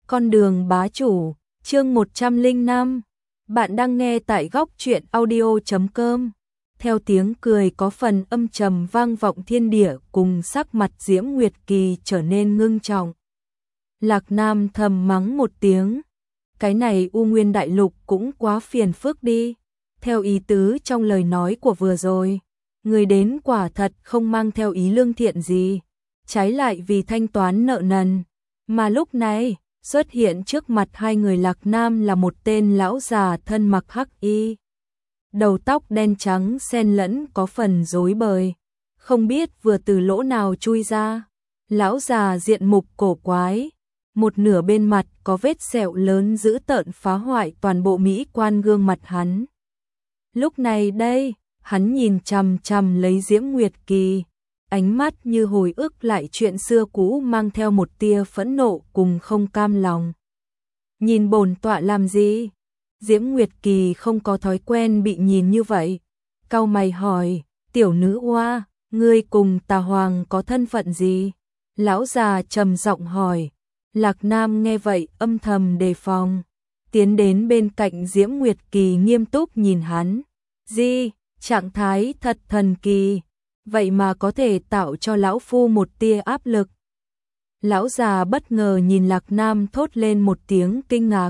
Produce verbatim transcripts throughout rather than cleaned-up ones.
Con đường bá chủ, chương một trăm lẻ năm. Bạn đang nghe tại góc truyện audio chấm com. Theo tiếng cười có phần âm trầm vang vọng thiên địa cùng sắc mặt Diễm Nguyệt Kỳ trở nên ngưng trọng. Lạc Nam thầm mắng một tiếng. Cái này U Nguyên Đại Lục cũng quá phiền phức đi. Theo ý tứ trong lời nói của vừa rồi, người đến quả thật không mang theo ý lương thiện gì, trái lại vì thanh toán nợ nần. Mà lúc này, xuất hiện trước mặt hai người Lạc Nam là một tên lão già thân mặc hắc y. Đầu tóc đen trắng xen lẫn có phần rối bời, không biết vừa từ lỗ nào chui ra. Lão già diện mục cổ quái, một nửa bên mặt có vết sẹo lớn dữ tợn phá hoại toàn bộ mỹ quan gương mặt hắn. Lúc này đây, hắn nhìn chằm chằm lấy Diễm Nguyệt Kỳ, ánh mắt như hồi ức lại chuyện xưa cũ mang theo một tia phẫn nộ cùng không cam lòng. Nhìn bổn tọa làm gì? Diễm Nguyệt Kỳ không có thói quen bị nhìn như vậy. Cau mày hỏi, tiểu nữ oa, ngươi cùng Tà Hoàng có thân phận gì? Lão già trầm giọng hỏi. Lạc Nam nghe vậy âm thầm đề phòng, tiến đến bên cạnh Diễm Nguyệt Kỳ nghiêm túc nhìn hắn. Di, trạng thái thật thần kỳ, vậy mà có thể tạo cho lão phu một tia áp lực. Lão già bất ngờ nhìn Lạc Nam thốt lên một tiếng kinh ngạc.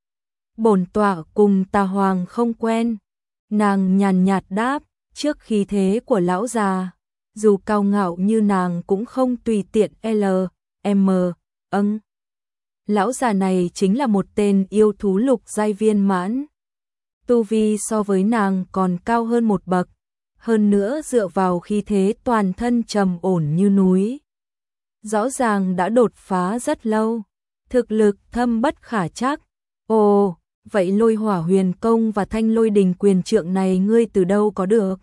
Bổn tọa cùng Tà Hoàng không quen. Nàng nhàn nhạt đáp, trước khí thế của lão già, dù cao ngạo như nàng cũng không tùy tiện L, M, âng. Lão già này chính là một tên yêu thú lục giai viên mãn. Tu vi so với nàng còn cao hơn một bậc, hơn nữa dựa vào khí thế toàn thân trầm ổn như núi. Rõ ràng đã đột phá rất lâu, thực lực thâm bất khả trắc. Ồ, vậy Lôi Hỏa Huyền Công và Thanh Lôi Đình Quyền Trượng này ngươi từ đâu có được?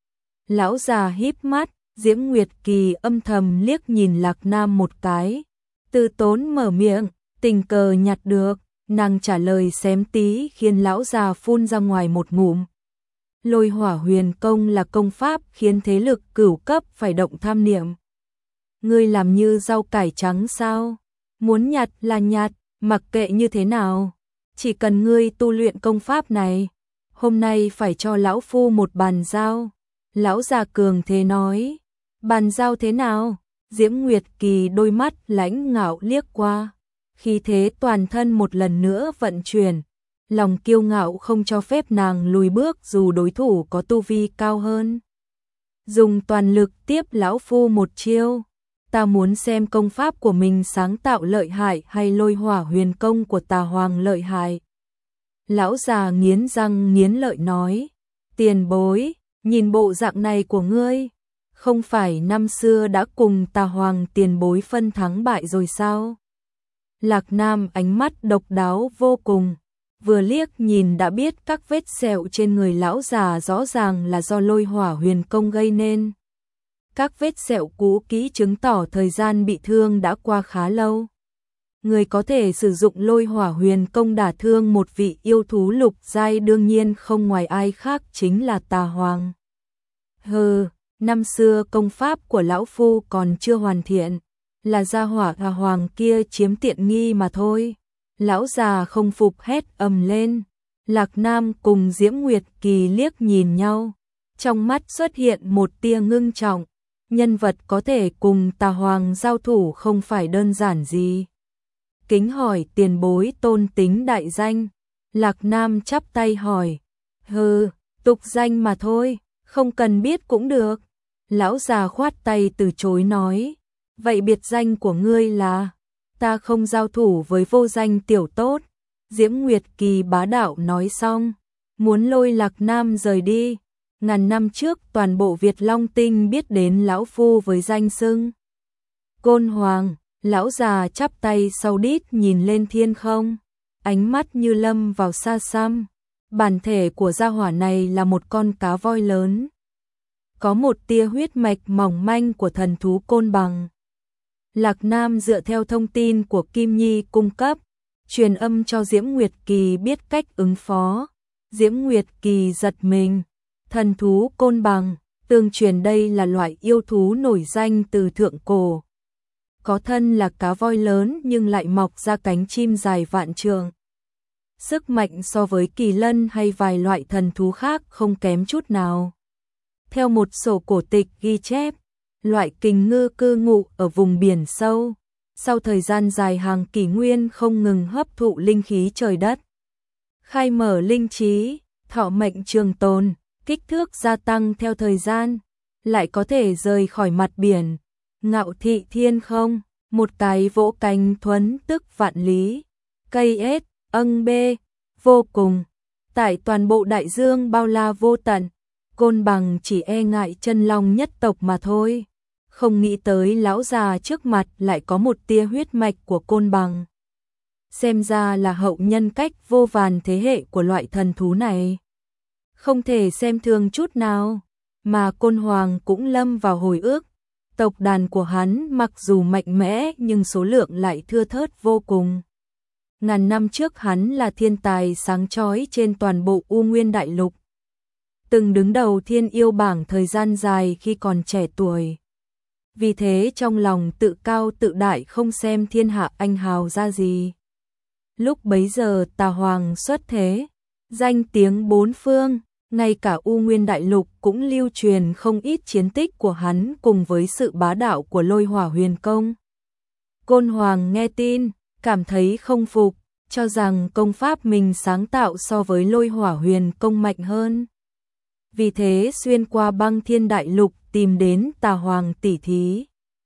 Lão già híp mắt, Diễm Nguyệt Kỳ âm thầm liếc nhìn Lạc Nam một cái, từ tốn mở miệng, tình cờ nhặt được. Nàng trả lời xém tí khiến lão già phun ra ngoài một ngụm. Lôi Hỏa Huyền Công là công pháp khiến thế lực cửu cấp phải động tham niệm. Ngươi làm như rau cải trắng sao? Muốn nhặt là nhặt, mặc kệ như thế nào. Chỉ cần ngươi tu luyện công pháp này, hôm nay phải cho lão phu một bàn giao. Lão già cường thế nói. Bàn giao thế nào? Diễm Nguyệt Kỳ đôi mắt lãnh ngạo liếc qua. Khi thế toàn thân một lần nữa vận chuyển, lòng kiêu ngạo không cho phép nàng lùi bước dù đối thủ có tu vi cao hơn. Dùng toàn lực tiếp lão phu một chiêu, ta muốn xem công pháp của mình sáng tạo lợi hại hay Lôi Hỏa Huyền Công của Tà Hoàng lợi hại. Lão già nghiến răng nghiến lợi nói, tiền bối, nhìn bộ dạng này của ngươi, không phải năm xưa đã cùng Tà Hoàng tiền bối phân thắng bại rồi sao? Lạc Nam ánh mắt độc đáo vô cùng, vừa liếc nhìn đã biết các vết sẹo trên người lão già rõ ràng là do Lôi Hỏa Huyền Công gây nên. Các vết sẹo cũ kỹ chứng tỏ thời gian bị thương đã qua khá lâu. Người có thể sử dụng Lôi Hỏa Huyền Công đả thương một vị yêu thú lục giai đương nhiên không ngoài ai khác chính là Tà Hoàng. Hừ, năm xưa công pháp của lão phu còn chưa hoàn thiện, là gia hỏa Tà Hoàng kia chiếm tiện nghi mà thôi. Lão già không phục hét ầm lên. Lạc Nam cùng Diễm Nguyệt Kỳ liếc nhìn nhau, trong mắt xuất hiện một tia ngưng trọng. Nhân vật có thể cùng Tà Hoàng giao thủ không phải đơn giản gì. Kính hỏi tiền bối tôn tính đại danh. Lạc Nam chắp tay hỏi. Hừ, tục danh mà thôi, không cần biết cũng được. Lão già khoát tay từ chối nói. Vậy biệt danh của ngươi là? Ta không giao thủ với vô danh tiểu tốt. Diễm Nguyệt Kỳ bá đạo nói xong, muốn lôi Lạc Nam rời đi. Ngàn năm trước toàn bộ Việt Long Tinh biết đến lão phu với danh xưng Côn Hoàng. Lão già chắp tay sau đít nhìn lên thiên không, ánh mắt như lâm vào xa xăm. Bản thể của gia hỏa này là một con cá voi lớn, có một tia huyết mạch mỏng manh của thần thú côn bằng. Lạc Nam dựa theo thông tin của Kim Nhi cung cấp, truyền âm cho Diễm Nguyệt Kỳ biết cách ứng phó. Diễm Nguyệt Kỳ giật mình, thần thú côn bằng, tương truyền đây là loại yêu thú nổi danh từ thượng cổ. có thân là cá voi lớn nhưng lại mọc ra cánh chim dài vạn trượng. Sức mạnh so với kỳ lân hay vài loại thần thú khác không kém chút nào. Theo một sổ cổ tịch ghi chép, loại kình ngư cư ngụ ở vùng biển sâu, sau thời gian dài hàng kỷ nguyên không ngừng hấp thụ linh khí trời đất, khai mở linh trí, thọ mệnh trường tồn, kích thước gia tăng theo thời gian, lại có thể rời khỏi mặt biển, ngạo thị thiên không, một cái vỗ cánh thuấn tức vạn lý, cây ết, âng bê, vô cùng, tại toàn bộ đại dương bao la vô tận, Côn Bằng chỉ e ngại chân long nhất tộc mà thôi, không nghĩ tới lão già trước mặt lại có một tia huyết mạch của Côn Bằng. Xem ra là hậu nhân cách vô vàn thế hệ của loại thần thú này. Không thể xem thường chút nào, mà Côn Hoàng cũng lâm vào hồi ức. Tộc đàn của hắn mặc dù mạnh mẽ nhưng số lượng lại thưa thớt vô cùng. Ngàn năm trước hắn là thiên tài sáng chói trên toàn bộ U Nguyên Đại Lục. Từng đứng đầu thiên yêu bảng thời gian dài khi còn trẻ tuổi. Vì thế trong lòng tự cao tự đại không xem thiên hạ anh hào ra gì. Lúc bấy giờ Tà Hoàng xuất thế, danh tiếng bốn phương, ngay cả U Nguyên Đại Lục cũng lưu truyền không ít chiến tích của hắn cùng với sự bá đạo của Lôi Hỏa Huyền Công. Côn Hoàng nghe tin, cảm thấy không phục, cho rằng công pháp mình sáng tạo so với Lôi Hỏa Huyền Công mạnh hơn. Vì thế xuyên qua Băng Thiên Đại Lục tìm đến Tà Hoàng tỉ thí.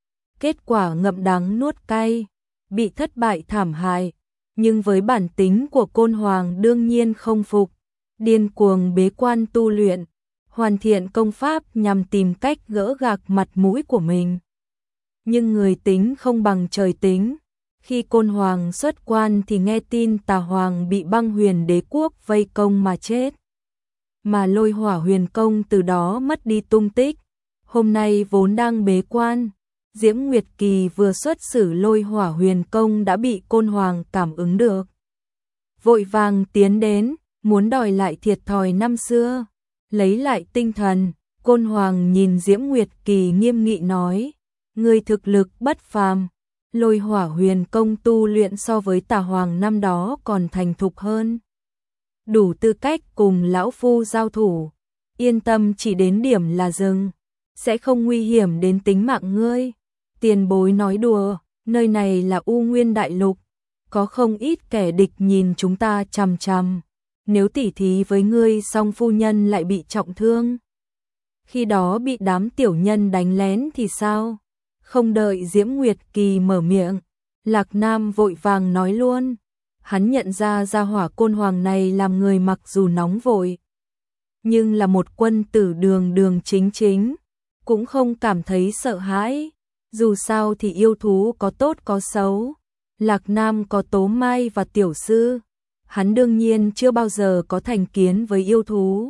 Kết quả ngậm đắng nuốt cay, bị thất bại thảm hại, nhưng với bản tính của Côn Hoàng đương nhiên không phục, điên cuồng bế quan tu luyện, hoàn thiện công pháp nhằm tìm cách gỡ gạc mặt mũi của mình. Nhưng người tính không bằng trời tính, khi Côn Hoàng xuất quan thì nghe tin Tà Hoàng bị Băng Huyền Đế quốc vây công mà chết. Mà Lôi Hỏa Huyền Công từ đó mất đi tung tích. Hôm nay vốn đang bế quan, Diễm Nguyệt Kỳ vừa xuất sử Lôi Hỏa Huyền Công đã bị Côn Hoàng cảm ứng được. Vội vàng tiến đến, muốn đòi lại thiệt thòi năm xưa, lấy lại tinh thần. Côn Hoàng nhìn Diễm Nguyệt Kỳ nghiêm nghị nói, ngươi thực lực bất phàm, Lôi Hỏa Huyền Công tu luyện so với Tà Hoàng năm đó còn thành thục hơn. Đủ tư cách cùng lão phu giao thủ, yên tâm chỉ đến điểm là dừng, sẽ không nguy hiểm đến tính mạng ngươi. Tiền bối nói đùa, nơi này là U Nguyên Đại Lục, có không ít kẻ địch nhìn chúng ta chằm chằm. Nếu tỉ thí với ngươi xong phu nhân lại bị trọng thương, khi đó bị đám tiểu nhân đánh lén thì sao? Không đợi Diễm Nguyệt Kỳ mở miệng, Lạc Nam vội vàng nói luôn. Hắn nhận ra gia hỏa Côn Hoàng này làm người mặc dù nóng vội, nhưng là một quân tử đường đường chính chính, cũng không cảm thấy sợ hãi. Dù sao thì yêu thú có tốt có xấu, Lạc Nam có Tố Mai và Tiểu Sư, hắn đương nhiên chưa bao giờ có thành kiến với yêu thú.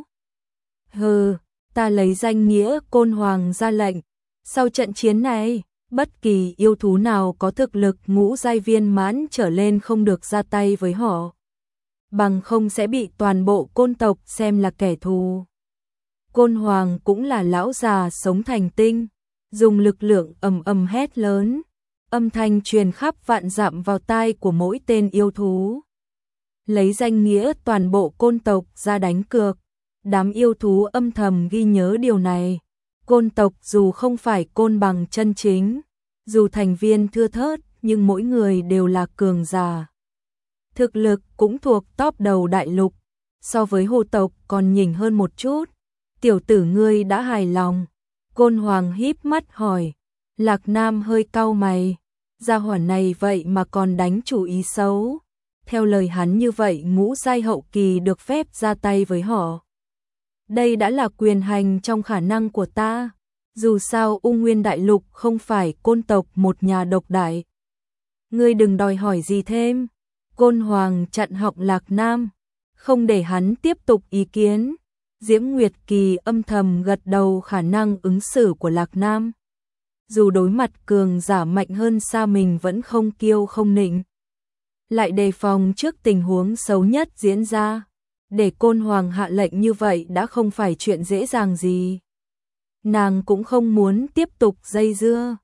Hừ, ta lấy danh nghĩa Côn Hoàng ra lệnh, sau trận chiến này, bất kỳ yêu thú nào có thực lực ngũ giai viên mãn trở lên không được ra tay với họ, bằng không sẽ bị toàn bộ côn tộc xem là kẻ thù. Côn Hoàng cũng là lão già sống thành tinh, dùng lực lượng ầm ầm hét lớn, âm thanh truyền khắp vạn dặm vào tai của mỗi tên yêu thú. Lấy danh nghĩa toàn bộ côn tộc ra đánh cược, đám yêu thú âm thầm ghi nhớ điều này. Côn tộc dù không phải côn bằng chân chính, dù thành viên thưa thớt, nhưng mỗi người đều là cường giả. Thực lực cũng thuộc top đầu đại lục, so với hồ tộc còn nhỉnh hơn một chút. Tiểu tử ngươi đã hài lòng? Côn Hoàng híp mắt hỏi. Lạc Nam hơi cau mày, gia hỏa này vậy mà còn đánh chủ ý xấu. Theo lời hắn như vậy ngũ giai hậu kỳ được phép ra tay với họ. Đây đã là quyền hành trong khả năng của ta. Dù sao U Nguyên Đại Lục không phải côn tộc một nhà độc đại. Ngươi đừng đòi hỏi gì thêm. Côn Hoàng chặn họng Lạc Nam, không để hắn tiếp tục ý kiến. Diễm Nguyệt Kỳ âm thầm gật đầu khả năng ứng xử của Lạc Nam. Dù đối mặt cường giả mạnh hơn xa mình vẫn không kiêu không nịnh. Lại đề phòng trước tình huống xấu nhất diễn ra. Để Côn Hoàng hạ lệnh như vậy đã không phải chuyện dễ dàng gì. Nàng cũng không muốn tiếp tục dây dưa.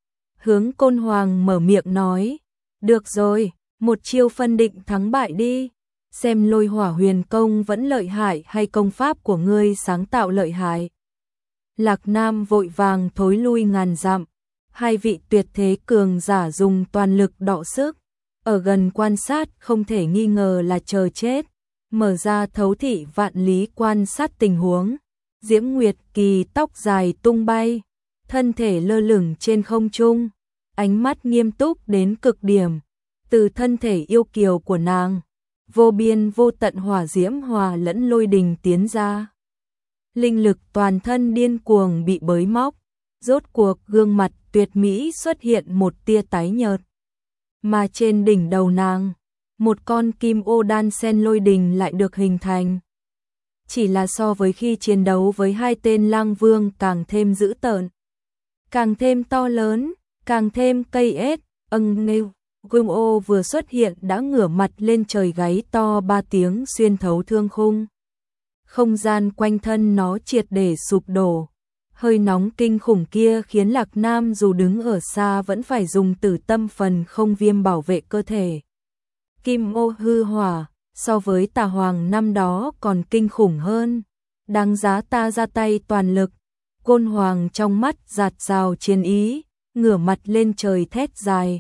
hướng Côn Hoàng mở miệng nói, được rồi, một chiêu phân định thắng bại đi, xem Lôi Hỏa Huyền Công vẫn lợi hại hay công pháp của ngươi sáng tạo lợi hại. Lạc Nam vội vàng thối lui ngàn dặm, hai vị tuyệt thế cường giả dùng toàn lực đọ sức, ở gần quan sát không thể nghi ngờ là chờ chết, mở ra thấu thị vạn lý quan sát tình huống. Diễm Nguyệt Kỳ tóc dài tung bay, thân thể lơ lửng trên không trung, ánh mắt nghiêm túc đến cực điểm, từ thân thể yêu kiều của nàng, vô biên vô tận hỏa diễm hòa lẫn lôi đình tiến ra. Linh lực toàn thân điên cuồng bị bới móc, rốt cuộc gương mặt tuyệt mỹ xuất hiện một tia tái nhợt. Mà trên đỉnh đầu nàng, một con kim ô đan sen lôi đình lại được hình thành. Chỉ là so với khi chiến đấu với hai tên lang vương càng thêm dữ tợn, càng thêm to lớn, càng thêm cây ết, âng nghêu. Kim ô vừa xuất hiện đã ngửa mặt lên trời gáy to ba tiếng xuyên thấu thương khung. Không gian quanh thân nó triệt để sụp đổ. Hơi nóng kinh khủng kia khiến Lạc Nam dù đứng ở xa vẫn phải dùng tử tâm phần không viêm bảo vệ cơ thể. Kim ô hư hỏa, so với Tà Hoàng năm đó còn kinh khủng hơn. Đáng giá ta ra tay toàn lực. Côn Hoàng trong mắt giạt rào chiến ý, ngửa mặt lên trời thét dài.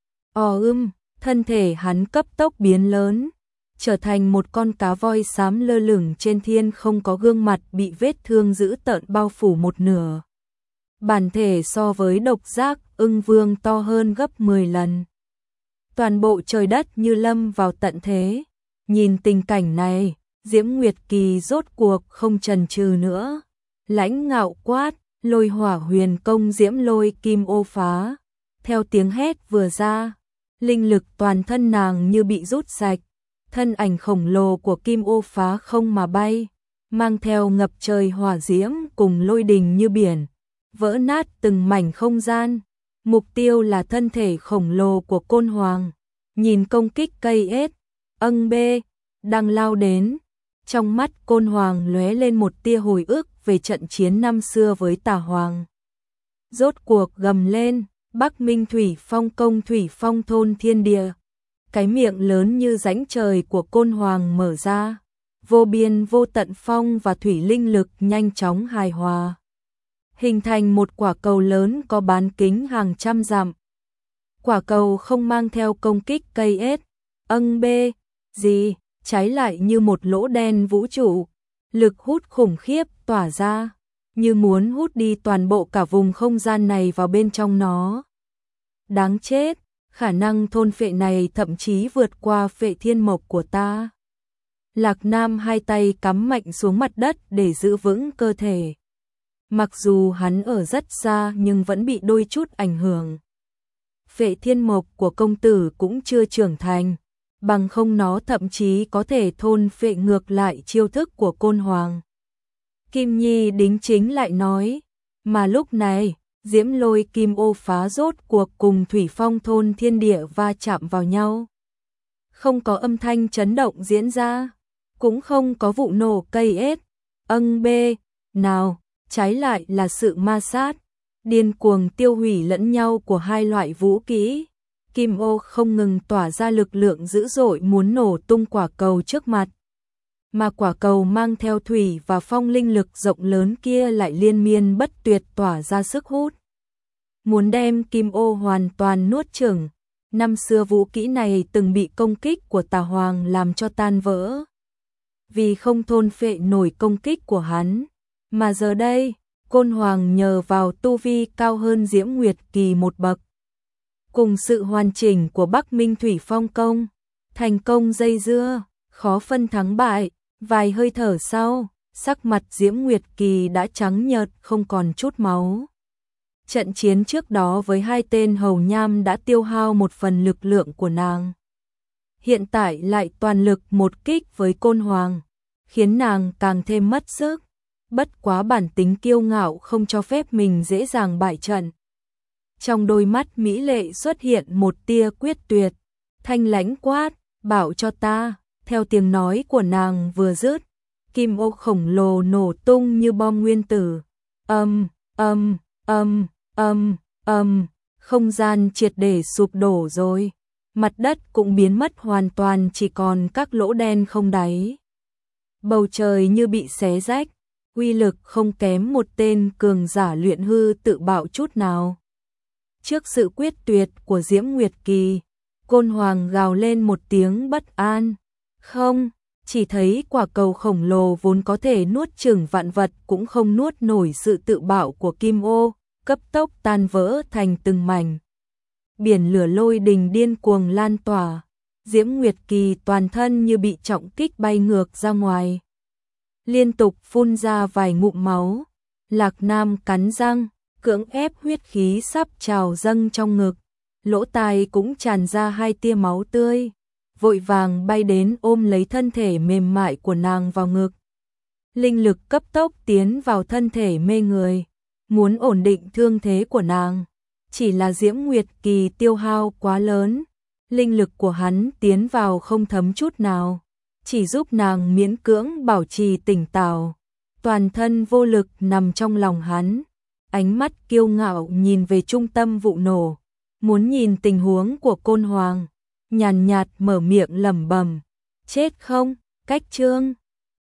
Ò ưm, thân thể hắn cấp tốc biến lớn, trở thành một con cá voi xám lơ lửng trên thiên không, có gương mặt bị vết thương dữ tợn bao phủ một nửa. Bản thể so với độc giác ưng vương to hơn gấp mười lần. Toàn bộ trời đất như lâm vào tận thế. Nhìn tình cảnh này, Diễm Nguyệt Kỳ rốt cuộc không chần chừ nữa. Lãnh ngạo quát, Lôi Hỏa Huyền Công Diễm Lôi Kim Ô phá. Theo tiếng hét vừa ra, linh lực toàn thân nàng như bị rút sạch. Thân ảnh khổng lồ của Kim Ô phá không mà bay, mang theo ngập trời hỏa diễm cùng lôi đình như biển, vỡ nát từng mảnh không gian. Mục tiêu là thân thể khổng lồ của Côn Hoàng. Nhìn công kích cây ết, âng bê, đang lao đến. Trong mắt Côn Hoàng lóe lên một tia hồi ức về trận chiến năm xưa với Tà Hoàng. Rốt cuộc gầm lên, Bắc Minh Thủy Phong công Thủy Phong thôn thiên địa. Cái miệng lớn như rãnh trời của Côn Hoàng mở ra, vô biên vô tận phong và thủy linh lực nhanh chóng hài hòa, hình thành một quả cầu lớn có bán kính hàng trăm dặm. Quả cầu không mang theo công kích cây ết, âng bê, gì, trái lại như một lỗ đen vũ trụ, lực hút khủng khiếp tỏa ra, như muốn hút đi toàn bộ cả vùng không gian này vào bên trong nó. Đáng chết! Khả năng thôn phệ này thậm chí vượt qua phệ thiên mộc của ta. Lạc Nam hai tay cắm mạnh xuống mặt đất để giữ vững cơ thể. Mặc dù hắn ở rất xa nhưng vẫn bị đôi chút ảnh hưởng. Phệ thiên mộc của công tử cũng chưa trưởng thành, bằng không nó thậm chí có thể thôn phệ ngược lại chiêu thức của Côn Hoàng. Kim Nhi đính chính lại nói, mà lúc này Diễm Lôi Kim Ô phá rốt cuộc cùng Thủy Phong thôn thiên địa va chạm vào nhau. Không có âm thanh chấn động diễn ra, cũng không có vụ nổ cây ết, âng bê, nào, trái lại là sự ma sát, điên cuồng tiêu hủy lẫn nhau của hai loại vũ kỹ. Kim Ô không ngừng tỏa ra lực lượng dữ dội muốn nổ tung quả cầu trước mặt. Mà quả cầu mang theo thủy và phong linh lực rộng lớn kia lại liên miên bất tuyệt tỏa ra sức hút, muốn đem Kim Ô hoàn toàn nuốt chửng. Năm xưa vũ kỹ này từng bị công kích của Tà Hoàng làm cho tan vỡ, vì không thôn phệ nổi công kích của hắn, mà giờ đây, Côn Hoàng nhờ vào tu vi cao hơn Diễm Nguyệt Kỳ một bậc, cùng sự hoàn chỉnh của Bắc Minh Thủy Phong công, thành công dây dưa, khó phân thắng bại. Vài hơi thở sau, sắc mặt Diễm Nguyệt Kỳ đã trắng nhợt không còn chút máu. Trận chiến trước đó với hai tên hầu nham đã tiêu hao một phần lực lượng của nàng. Hiện tại lại toàn lực một kích với Côn Hoàng, khiến nàng càng thêm mất sức. Bất quá bản tính kiêu ngạo không cho phép mình dễ dàng bại trận. Trong đôi mắt mỹ lệ xuất hiện một tia quyết tuyệt, thanh lãnh quát, bảo cho ta. Theo tiếng nói của nàng vừa dứt, Kim Ô khổng lồ nổ tung như bom nguyên tử. Âm, âm, âm, âm, âm, không gian triệt để sụp đổ rồi, mặt đất cũng biến mất hoàn toàn, chỉ còn các lỗ đen không đáy. Bầu trời như bị xé rách, uy lực không kém một tên cường giả luyện hư tự bạo chút nào. Trước sự quyết tuyệt của Diễm Nguyệt Kỳ, Côn Hoàng gào lên một tiếng bất an. Không, chỉ thấy quả cầu khổng lồ vốn có thể nuốt chửng vạn vật cũng không nuốt nổi sự tự bạo của Kim Ô, cấp tốc tan vỡ thành từng mảnh. Biển lửa lôi đình điên cuồng lan tỏa, Diễm Nguyệt Kỳ toàn thân như bị trọng kích bay ngược ra ngoài, liên tục phun ra vài ngụm máu. Lạc Nam cắn răng, cưỡng ép huyết khí sắp trào dâng trong ngực, lỗ tai cũng tràn ra hai tia máu tươi, vội vàng bay đến ôm lấy thân thể mềm mại của nàng vào ngực. Linh lực cấp tốc tiến vào thân thể mê người, muốn ổn định thương thế của nàng. Chỉ là Diễm Nguyệt Kỳ tiêu hao quá lớn, linh lực của hắn tiến vào không thấm chút nào, chỉ giúp nàng miễn cưỡng bảo trì tỉnh táo, toàn thân vô lực nằm trong lòng hắn. Ánh mắt kiêu ngạo nhìn về trung tâm vụ nổ, muốn nhìn tình huống của Côn Hoàng, nhàn nhạt mở miệng lẩm bẩm, chết không, cách chương.